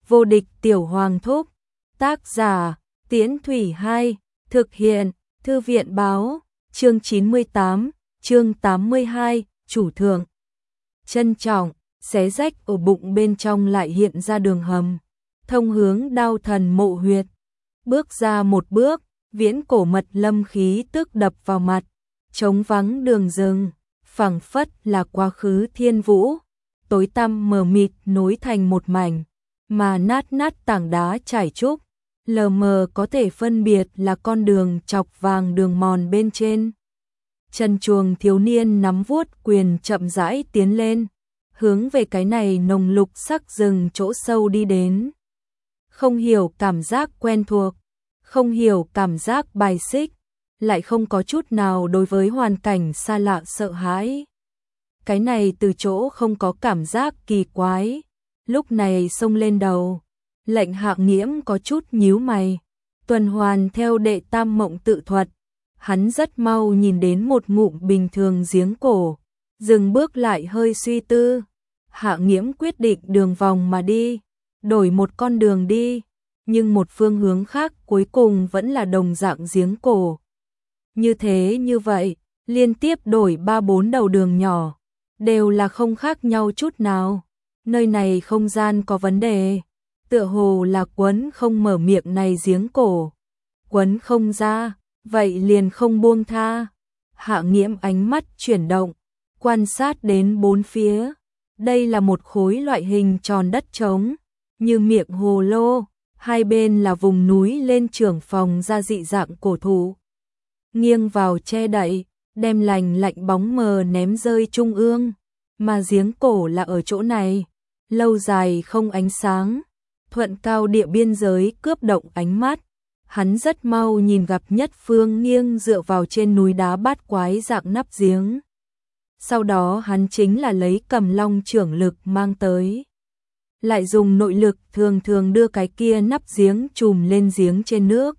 Vô địch tiểu hoàng thúc. Tác giả, Tiễn Thủy 2, thực hiện, Thư viện báo, chương 98, chương 82, chủ thượng. Trân trọng, xé rách ở bụng bên trong lại hiện ra đường hầm, thông hướng Đao Thần mộ huyệt. Bước ra một bước, viễn cổ mật lâm khí tức đập vào mặt, trống vắng đường rừng, phảng phất là quá khứ thiên vũ, tối tăm mờ mịt nối thành một mảnh, mà nát nát tảng đá trải trúc, lờ mờ có thể phân biệt là con đường chọc vàng đường mòn bên trên. Chân chuồng thiếu niên nắm vuốt quyền chậm rãi tiến lên, hướng về cái này nồng lục sắc rừng chỗ sâu đi đến. Không hiểu cảm giác quen thuộc, không hiểu cảm giác bài xích, lại không có chút nào đối với hoàn cảnh xa lạ sợ hãi. Cái này từ chỗ không có cảm giác kỳ quái, lúc này xông lên đầu, lệnh Hạng Nghiễm có chút nhíu mày, tuần hoàn theo đệ tam mộng tự thuật, hắn rất mau nhìn đến một ngụm bình thường giếng cổ, dừng bước lại hơi suy tư. Hạng Nghiễm quyết định đường vòng mà đi, đổi một con đường đi, nhưng một phương hướng khác cuối cùng vẫn là đồng dạng giếng cổ. Như thế như vậy, liên tiếp đổi 3-4 đầu đường nhỏ, đều là không khác nhau chút nào. Nơi này không gian có vấn đề, tựa hồ là quấn không mở miệng này giếng cổ. Quấn không ra, vậy liền không buông tha. Hạng Nghiễm ánh mắt chuyển động, quan sát đến bốn phía. Đây là một khối loại hình tròn đất trống, như miệng hồ lô, hai bên là vùng núi lên trưởng phòng ra dị dạng cổ thụ. Nghiêng vào che đậy, đem lành lạnh bóng mờ ném rơi trung ương, mà giếng cổ là ở chỗ này, lâu dài không ánh sáng, thuận cao địa biên giới cướp động ánh mắt. Hắn rất mau nhìn gặp nhất phương nghiêng dựa vào trên núi đá bát quái dạng nắp giếng. Sau đó hắn chính là lấy Cầm Long trưởng lực mang tới, lại dùng nội lực thường thường đưa cái kia nắp giếng trùm lên giếng trên nước.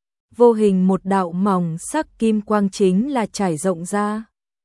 Vô hình một đạo mỏng sắc kim quang chính là trải rộng ra.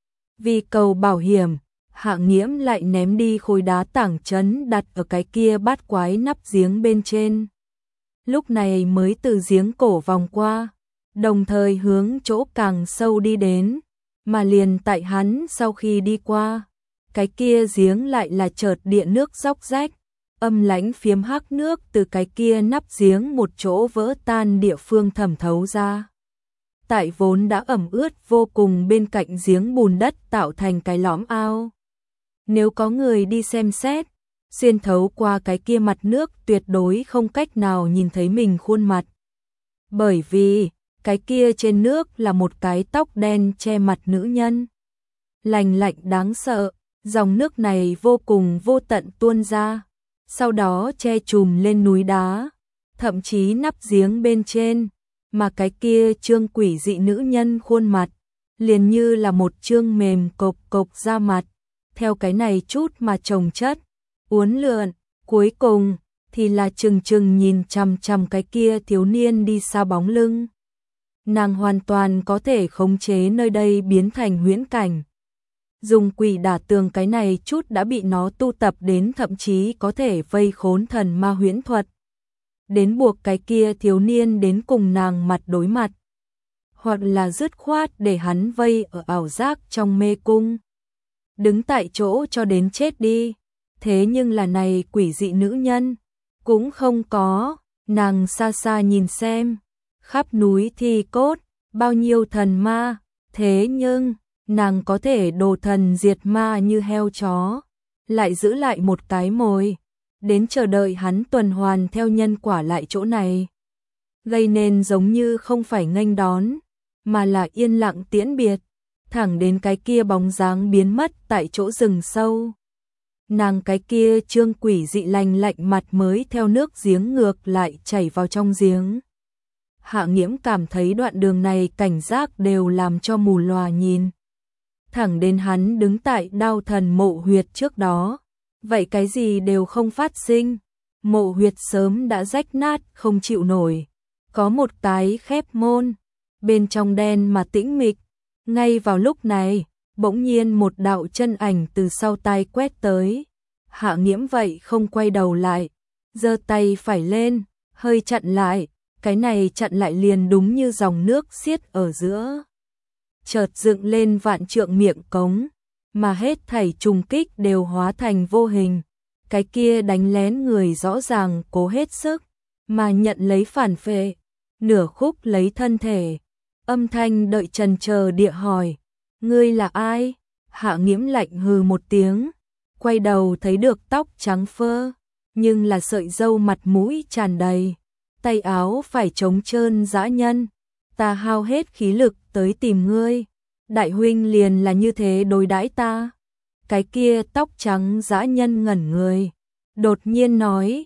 Vì cầu bảo hiểm, Hạng Nghiễm lại ném đi khối đá tảng chấn đặt ở cái kia bát quái nắp giếng bên trên. Lúc này mới từ giếng cổ vòng qua, đồng thời hướng chỗ càng sâu đi đến, mà liền tại hắn sau khi đi qua, cái kia giếng lại là chợt địa nước róc rách, âm lãnh phiếm hắc nước từ cái kia nắp giếng một chỗ vỡ tan địa phương thẩm thấu ra. Tại vốn đã ẩm ướt vô cùng bên cạnh giếng bùn đất tạo thành cái lõm ao. Nếu có người đi xem xét, xuyên thấu qua cái kia mặt nước tuyệt đối không cách nào nhìn thấy mình khuôn mặt. Bởi vì, cái kia trên nước là một cái tóc đen che mặt nữ nhân. Lành lạnh đáng sợ, dòng nước này vô cùng vô tận tuôn ra, sau đó che trùm lên núi đá, thậm chí nắp giếng bên trên, mà cái kia trương quỷ dị nữ nhân khuôn mặt, liền như là một trương mềm cộc cộc da mặt, theo cái này chút mà chồng chất, uốn lượn, cuối cùng thì là chừng chừng nhìn chằm chằm cái kia thiếu niên đi xa bóng lưng. Nàng hoàn toàn có thể khống chế nơi đây biến thành huyễn cảnh. Dùng quỷ đả tường cái này chút đã bị nó tu tập đến thậm chí có thể vây khốn thần ma huyễn thuật. Đến buộc cái kia thiếu niên đến cùng nàng mặt đối mặt. Hoặc là dứt khoát để hắn vây ở ảo giác trong mê cung. Đứng tại chỗ cho đến chết đi. Thế nhưng là này quỷ dị nữ nhân, cũng không có, nàng xa xa nhìn xem. Khắp núi thi cốt, bao nhiêu thần ma, thế nhưng, nàng có thể đồ thần diệt ma như heo chó, lại giữ lại một cái mồi, đến chờ đợi hắn tuần hoàn theo nhân quả lại chỗ này. Gây nên giống như không phải nghênh đón, mà là yên lặng tiễn biệt, thẳng đến cái kia bóng dáng biến mất tại chỗ rừng sâu. Nàng cái kia trương quỷ dị lành lạnh mặt mới theo nước giếng ngược lại chảy vào trong giếng. Hạng Nghiễm cảm thấy đoạn đường này cảnh giác đều làm cho mù lòa nhìn. Thẳng đến hắn đứng tại Đao Thần mộ huyệt trước đó, vậy cái gì đều không phát sinh. Mộ huyệt sớm đã rách nát không chịu nổi, có một cái khép môn, bên trong đen mà tĩnh mịch. Ngay vào lúc này, bỗng nhiên một đạo chân ảnh từ sau tai quét tới. Hạng Nghiễm vậy không quay đầu lại, giơ tay phải lên, hơi chặn lại, cái này chặn lại liền đúng như dòng nước xiết ở giữa. Chợt dựng lên vạn trượng miệng cống, mà hết thảy trùng kích đều hóa thành vô hình. Cái kia đánh lén người rõ ràng cố hết sức, mà nhận lấy phản phệ, nửa khúc lấy thân thể. Âm thanh đợi trần chờ địa hỏi, ngươi là ai? Hạ Nghiễm lạnh hừ một tiếng, quay đầu thấy được tóc trắng phơ, nhưng là sợi râu mặt mũi tràn đầy, tay áo phải trống trơn dã nhân. Ta hao hết khí lực tới tìm ngươi, đại huynh liền là như thế đối đãi ta. Cái kia tóc trắng dã nhân ngẩn người, đột nhiên nói,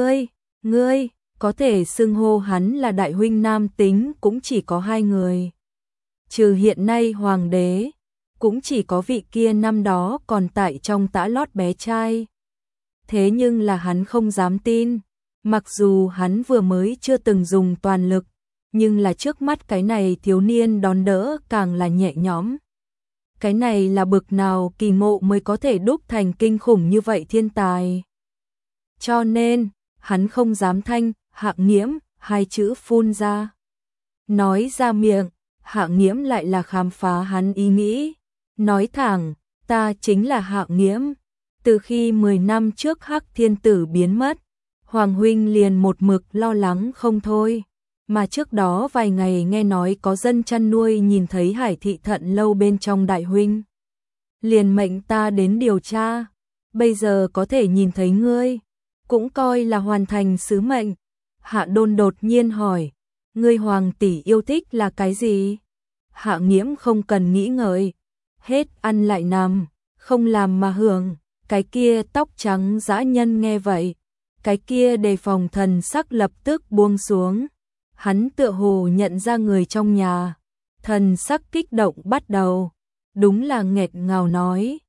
ngươi, có thể xưng hô hắn là đại huynh nam tính cũng chỉ có hai người. Trừ hiện nay hoàng đế, cũng chỉ có vị kia năm đó còn tại trong tã lót bé trai. Thế nhưng là hắn không dám tin, mặc dù hắn vừa mới chưa từng dùng toàn lực, nhưng là trước mắt cái này thiếu niên đón đỡ càng là nhẹ nhõm. Cái này là bực nào kỳ ngộ mới có thể đúc thành kinh khủng như vậy thiên tài. Cho nên, hắn không dám thanh, Hạ Nghiễm, hai chữ phun ra. Nói ra miệng, Hạ Nghiễm lại là khám phá hắn ý nghĩ. Nói thẳng, ta chính là Hạ Nghiễm. Từ khi 10 năm trước Hắc Thiên Tử biến mất, Hoàng huynh liền một mực lo lắng không thôi. Mà trước đó vài ngày nghe nói có dân chăn nuôi nhìn thấy Hải Thị Thận Lâu bên trong đại huynh, liền mệnh ta đến điều tra. Bây giờ có thể nhìn thấy ngươi, cũng coi là hoàn thành sứ mệnh. Hạ Đôn đột nhiên hỏi, ngươi hoàng tỷ yêu thích là cái gì? Hạ Nghiễm không cần nghĩ ngợi, hết ăn lại nằm, không làm mà hưởng. Cái kia tóc trắng dã nhân nghe vậy, cái kia đề phòng thần sắc lập tức buông xuống. Hắn tựa hồ nhận ra người trong nhà, thần sắc kích động bắt đầu, đúng là nghẹt ngào nói,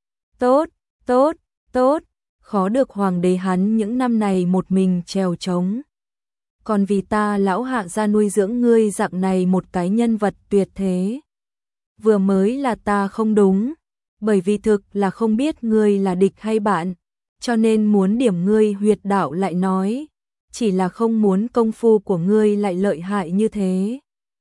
tốt, khó được hoàng đế hắn những năm này một mình trèo trống. Còn vì ta lão Hạ gia nuôi dưỡng ngươi dạng này một cái nhân vật tuyệt thế. Vừa mới là ta không đúng, bởi vì thực là không biết ngươi là địch hay bạn, cho nên muốn điểm ngươi huyệt đạo lại nói, chỉ là không muốn công phu của ngươi lại lợi hại như thế.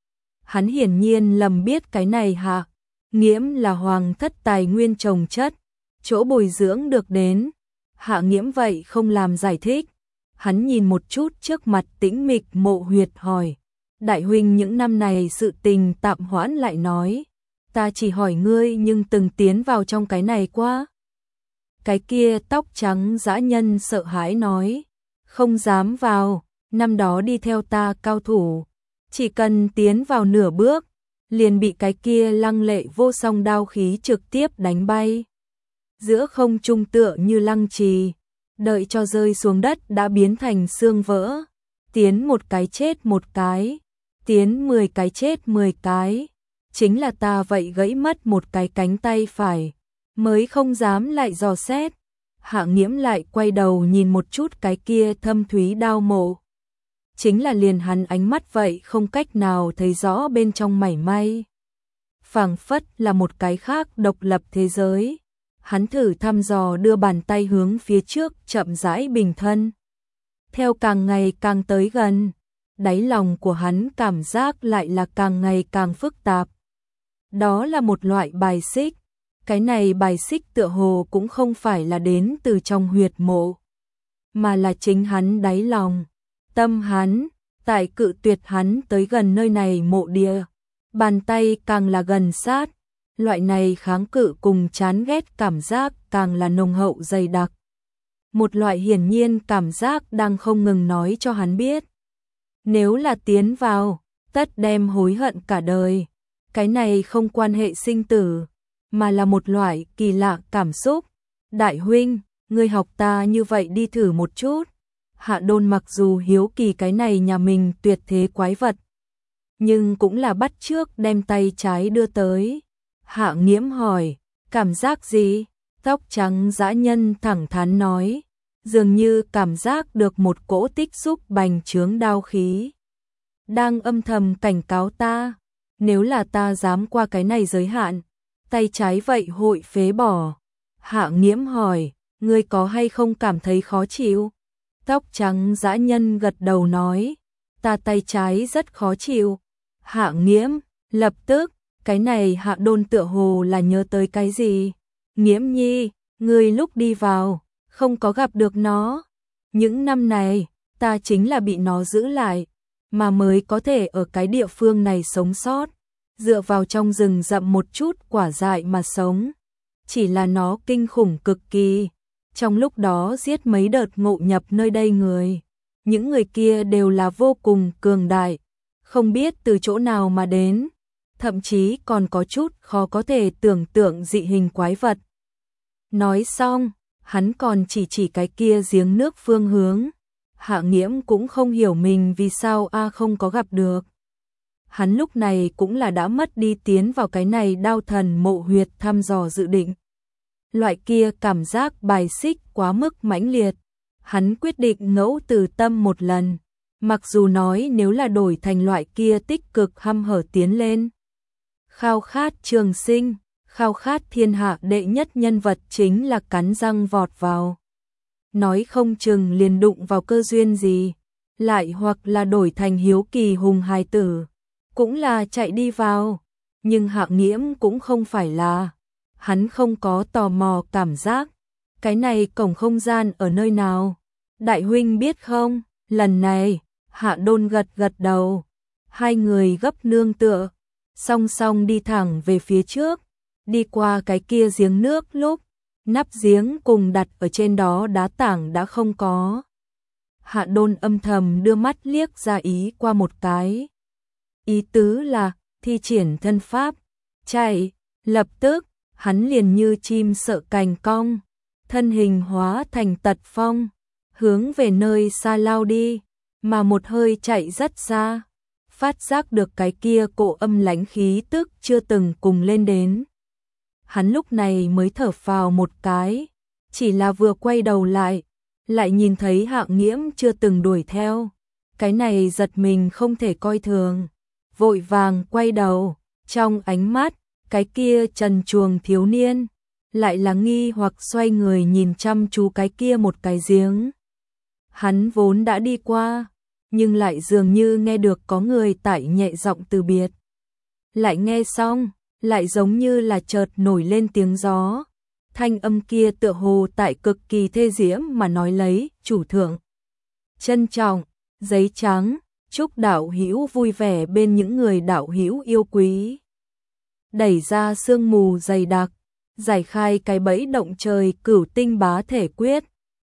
Hắn hiển nhiên lầm biết cái này Hạ Nghiễm là hoàng thất tài nguyên trồng chất, chỗ bồi dưỡng được đến. Hạ Nghiễm vậy không làm giải thích, hắn nhìn một chút trước mặt tĩnh mịch Mộ Huyệt hỏi, đại huynh những năm này sự tình tạm hoãn lại nói, ta chỉ hỏi ngươi nhưng từng tiến vào trong cái này qua. Cái kia tóc trắng dã nhân sợ hãi nói, không dám vào, năm đó đi theo ta cao thủ, chỉ cần tiến vào nửa bước, liền bị cái kia lăng lệ vô song đao khí trực tiếp đánh bay. Giữa không trung tựa như lăng trì, đợi cho rơi xuống đất đã biến thành xương vỡ, tiến một cái chết một cái, tiến 10 cái chết 10 cái, chính là ta vậy gãy mất một cái cánh tay phải, mới không dám lại dò xét. Hạ Nghiễm lại quay đầu nhìn một chút cái kia thâm thúy đao mộ, chính là liền hắn ánh mắt vậy không cách nào thấy rõ bên trong mảy may, phảng phất là một cái khác độc lập thế giới. Hắn thử thăm dò đưa bàn tay hướng phía trước chậm rãi bình thân. Theo càng ngày càng tới gần, đáy lòng của hắn cảm giác lại là càng ngày càng phức tạp. Đó là một loại bài xích. Cái này bài xích tựa hồ cũng không phải là đến từ trong huyệt mộ, mà là chính hắn đáy lòng. Tâm hắn, tại cự tuyệt hắn tới gần nơi này mộ địa. Bàn tay càng là gần sát, loại này kháng cự cùng chán ghét cảm giác càng là nồng hậu dày đặc. Một loại hiển nhiên cảm giác đang không ngừng nói cho hắn biết, nếu là tiến vào, tất đem hối hận cả đời. Cái này không quan hệ sinh tử, mà là một loại kỳ lạ cảm xúc. Đại huynh, ngươi học ta như vậy đi thử một chút. Hạ Đôn mặc dù hiếu kỳ cái này nhà mình tuyệt thế quái vật, nhưng cũng là bắt trước đem tay trái đưa tới. Hạ Nghiễm hỏi, cảm giác gì? Tóc trắng dã nhân thẳng thắn nói, dường như cảm giác được một cỗ tích xúc bành trướng đao khí, đang âm thầm cảnh cáo ta, nếu là ta dám qua cái này giới hạn, tay trái vậy hội phế bỏ. Hạ Nghiễm hỏi, ngươi có hay không cảm thấy khó chịu? Tóc trắng dã nhân gật đầu nói, ta tay trái rất khó chịu. Hạ Nghiễm, lập tức, cái này Hạ Đôn tựa hồ là nhớ tới cái gì. Nghiễm nhi, ngươi lúc đi vào, không có gặp được nó. Những năm này, ta chính là bị nó giữ lại, mà mới có thể ở cái địa phương này sống sót, dựa vào trong rừng rậm một chút quả dại mà sống. Chỉ là nó kinh khủng cực kỳ. Trong lúc đó giết mấy đợt ngộ nhập nơi đây người. Những người kia đều là vô cùng cường đại, không biết từ chỗ nào mà đến, thậm chí còn có chút khó có thể tưởng tượng dị hình quái vật. Nói xong, hắn còn chỉ cái kia giếng nước phương hướng. Hạ Nghiễm cũng không hiểu mình vì sao không có gặp được. Hắn lúc này cũng là đã mất đi tiến vào cái này đao thần mộ huyệt thăm dò dự định. Loại kia cảm giác bài xích quá mức mãnh liệt. Hắn quyết định ngẫu từ tâm một lần. Mặc dù nói nếu là đổi thành loại kia tích cực hăm hở tiến lên. Khao khát trường sinh, khao khát thiên hạ đệ nhất nhân vật chính là cắn răng vọt vào. Nói không chừng liền đụng vào cơ duyên gì. Lại hoặc là đổi thành hiếu kỳ hùng hài tử. Cũng là chạy đi vào. Nhưng Hạ Nghiễm cũng không phải là. Hắn không có tò mò cảm giác. Cái này cổng không gian ở nơi nào? Đại huynh biết không? Lần này, Hạ Đôn gật gật đầu. Hai người gấp nương tựa, song song đi thẳng về phía trước. Đi qua cái kia giếng nước lúc, nắp giếng cùng đặt ở trên đó đá tảng đã không có. Hạ Đôn âm thầm đưa mắt liếc ra ý qua một cái. Ý tứ là, thi triển thân pháp, chạy, lập tức, hắn liền như chim sợ cành cong, thân hình hóa thành tật phong, hướng về nơi xa lao đi, mà một hơi chạy rất xa, phát giác được cái kia cỗ âm lãnh khí tức chưa từng cùng lên đến. Hắn lúc này mới thở phào một cái, chỉ là vừa quay đầu lại nhìn thấy Hạ Nghiễm chưa từng đuổi theo, cái này giật mình không thể coi thường, vội vàng quay đầu, trong ánh mắt, cái kia trần truồng thiếu niên, lại là nghi hoặc xoay người nhìn chăm chú cái kia một cái giếng. Hắn vốn đã đi qua, nhưng lại dường như nghe được có người tại nhẹ giọng từ biệt. Lại nghe xong, lại giống như là chợt nổi lên tiếng gió. Thanh âm kia tựa hồ tại cực kỳ thê diễm mà nói lấy, chủ thượng. Trân trọng, giấy trắng, chúc đạo hữu vui vẻ bên những người đạo hữu yêu quý. Đẩy ra sương mù dày đặc, giải khai cái bẫy động trời cửu tinh bá thể quyết.